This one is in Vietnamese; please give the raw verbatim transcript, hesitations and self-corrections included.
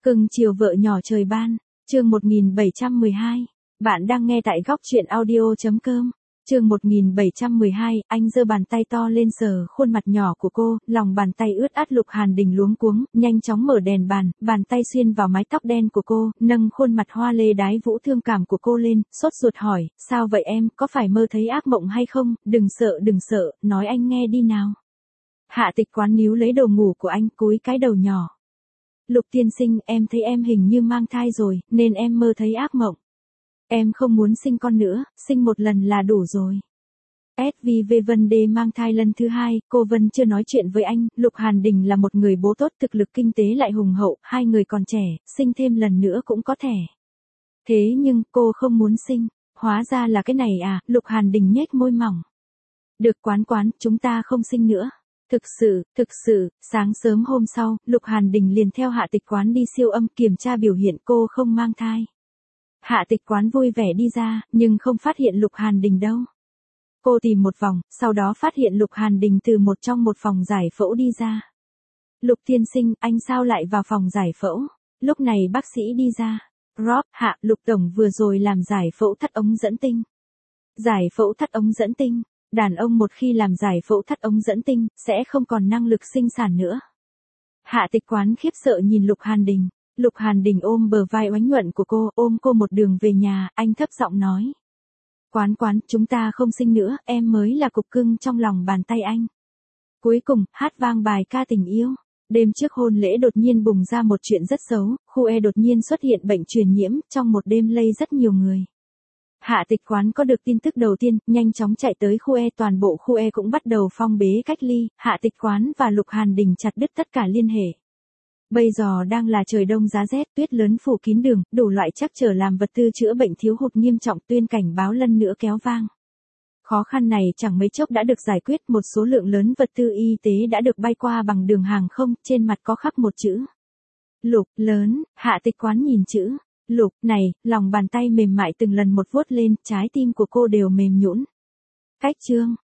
Cưng chiều vợ nhỏ trời ban, chương một nghìn bảy trăm mười hai. Bạn đang nghe tại góc truyện audio.com. Chương một nghìn bảy trăm mười hai, anh giơ bàn tay to lên sờ khuôn mặt nhỏ của cô, lòng bàn tay ướt át. Lục Hàn Đình luống cuống, nhanh chóng mở đèn bàn, bàn tay xuyên vào mái tóc đen của cô, nâng khuôn mặt hoa lê đái vũ thương cảm của cô lên, sốt ruột hỏi, sao vậy em, có phải mơ thấy ác mộng hay không, đừng sợ đừng sợ, nói anh nghe đi nào. Hạ Tịch Quán níu lấy đầu ngủ của anh, cúi cái đầu nhỏ. Lục tiên sinh, em thấy em hình như mang thai rồi, nên em mơ thấy ác mộng. Em không muốn sinh con nữa, sinh một lần là đủ rồi. ét vê vê Vân Đê mang thai lần thứ hai, cô Vân chưa nói chuyện với anh, Lục Hàn Đình là một người bố tốt, thực lực kinh tế lại hùng hậu, hai người còn trẻ, sinh thêm lần nữa cũng có thể. Thế nhưng, cô không muốn sinh, hóa ra là cái này à, Lục Hàn Đình nhếch môi mỏng. Được Quán Quán, chúng ta không sinh nữa. Thực sự, thực sự, sáng sớm hôm sau, Lục Hàn Đình liền theo Hạ Tịch Quán đi siêu âm kiểm tra biểu hiện cô không mang thai. Hạ Tịch Quán vui vẻ đi ra, nhưng không phát hiện Lục Hàn Đình đâu. Cô tìm một vòng, sau đó phát hiện Lục Hàn Đình từ một trong một phòng giải phẫu đi ra. Lục tiên sinh, anh sao lại vào phòng giải phẫu? Lúc này bác sĩ đi ra. Rob, Hạ, Lục Tổng vừa rồi làm giải phẫu thắt ống dẫn tinh. Giải phẫu thắt ống dẫn tinh. Đàn ông một khi làm giải phẫu thắt ống dẫn tinh, sẽ không còn năng lực sinh sản nữa. Hạ Tịch Quán khiếp sợ nhìn Lục Hàn Đình. Lục Hàn Đình ôm bờ vai oánh nhuận của cô, ôm cô một đường về nhà, anh thấp giọng nói. Quán Quán, chúng ta không sinh nữa, em mới là cục cưng trong lòng bàn tay anh. Cuối cùng, hát vang bài ca tình yêu. Đêm trước hôn lễ đột nhiên bùng ra một chuyện rất xấu, khu E đột nhiên xuất hiện bệnh truyền nhiễm, trong một đêm lây rất nhiều người. Hạ Tịch Quán có được tin tức đầu tiên, nhanh chóng chạy tới khu E, toàn bộ khu E cũng bắt đầu phong bế cách ly, Hạ Tịch Quán và Lục Hàn Đình chặt đứt tất cả liên hệ. Bây giờ đang là trời đông giá rét, tuyết lớn phủ kín đường, đủ loại trắc trở làm vật tư chữa bệnh thiếu hụt nghiêm trọng, tuyên cảnh báo lần nữa kéo vang. Khó khăn này chẳng mấy chốc đã được giải quyết, một số lượng lớn vật tư y tế đã được bay qua bằng đường hàng không, trên mặt có khắc một chữ. Lục, lớn, Hạ Tịch Quán nhìn chữ. Lục, này, lòng bàn tay mềm mại từng lần một vuốt lên, trái tim của cô đều mềm nhũn. Cách chương,